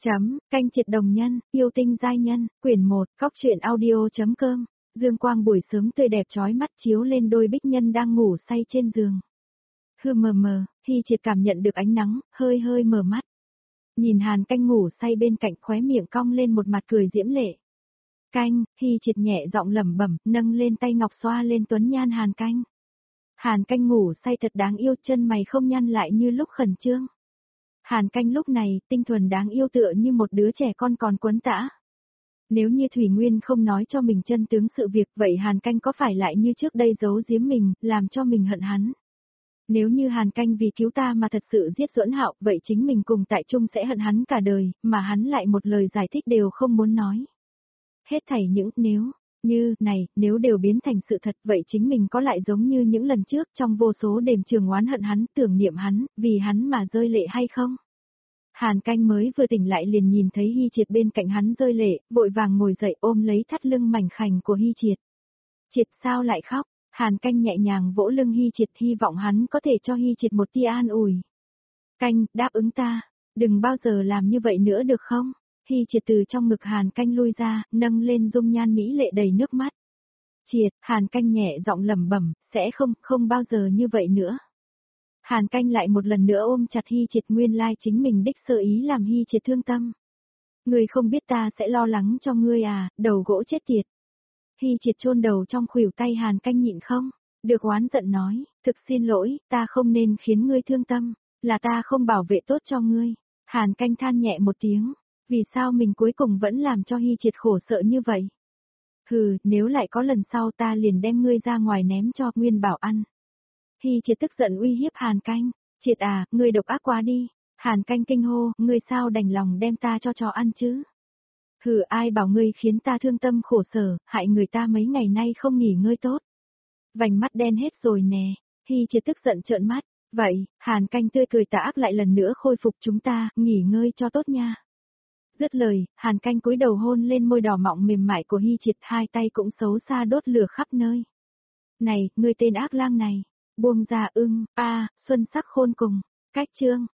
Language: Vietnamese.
Canh triệt đồng nhân, yêu tinh giai nhân, quyển 1, Cóc truyện audio.com. Dương quang buổi sớm tươi đẹp chói mắt chiếu lên đôi bích nhân đang ngủ say trên giường. Hư mờ mờ, Hy Triệt cảm nhận được ánh nắng, hơi hơi mở mắt. Nhìn Hàn Canh ngủ say bên cạnh, khóe miệng cong lên một mặt cười diễm lệ. Canh, Hy Triệt nhẹ giọng lẩm bẩm, nâng lên tay ngọc xoa lên tuấn nhan Hàn Canh. Hàn Canh ngủ say thật đáng yêu, chân mày không nhăn lại như lúc khẩn trương. Hàn Canh lúc này, tinh thuần đáng yêu tựa như một đứa trẻ con còn quấn tã. Nếu như Thủy Nguyên không nói cho mình chân tướng sự việc, vậy Hàn Canh có phải lại như trước đây giấu giếm mình, làm cho mình hận hắn? Nếu như Hàn Canh vì cứu ta mà thật sự giết Duẫn Hạo, vậy chính mình cùng tại chung sẽ hận hắn cả đời, mà hắn lại một lời giải thích đều không muốn nói. Hết thảy những nếu đều biến thành sự thật, vậy chính mình có lại giống như những lần trước trong vô số đêm trường oán hận hắn, tưởng niệm hắn, vì hắn mà rơi lệ hay không? Hàn Canh mới vừa tỉnh lại liền nhìn thấy Hy Triệt bên cạnh hắn rơi lệ, vội vàng ngồi dậy ôm lấy thắt lưng mảnh khảnh của Hy Triệt. Triệt sao lại khóc? Hàn Canh nhẹ nhàng vỗ lưng Hy Triệt, hy vọng hắn có thể cho Hy Triệt một tia an ủi. Canh, đáp ứng ta, đừng bao giờ làm như vậy nữa được không? Hy Triệt từ trong ngực Hàn Canh lui ra, nâng lên dung nhan mỹ lệ đầy nước mắt. Triệt, Hàn Canh nhẹ giọng lẩm bẩm, sẽ không bao giờ như vậy nữa. Hàn Canh lại một lần nữa ôm chặt Hy Triệt, nguyên lai chính mình đích sơ ý làm Hy Triệt thương tâm. Ngươi không biết ta sẽ lo lắng cho ngươi à, đầu gỗ chết tiệt. Hy Triệt chôn đầu trong khuỷu tay Hàn Canh nhịn không được oán giận nói, thực xin lỗi, ta không nên khiến ngươi thương tâm, là ta không bảo vệ tốt cho ngươi. Hàn Canh than nhẹ một tiếng, vì sao mình cuối cùng vẫn làm cho Hy Triệt khổ sợ như vậy? Hừ, nếu lại có lần sau ta liền đem ngươi ra ngoài ném cho Nguyên Bảo ăn. Hy Triệt tức giận uy hiếp Hàn Canh, Triệt à, ngươi độc ác quá đi. Hàn Canh kinh hô, ngươi sao đành lòng đem ta cho chó ăn chứ? Hừ, ai bảo ngươi khiến ta thương tâm khổ sở, hại người ta mấy ngày nay không nghỉ ngơi tốt. Vành mắt đen hết rồi nè. Hy Triệt tức giận trợn mắt, vậy, Hàn Canh tươi cười tà ác lại lần nữa khôi phục, chúng ta, nghỉ ngơi cho tốt nha. Dứt lời, Hàn Canh cúi đầu hôn lên môi đỏ mọng mềm mại của Hy Triệt, hai tay cũng xấu xa đốt lửa khắp nơi. Này, ngươi tên ác lang này, buông ra xuân sắc khôn cùng, cách chương.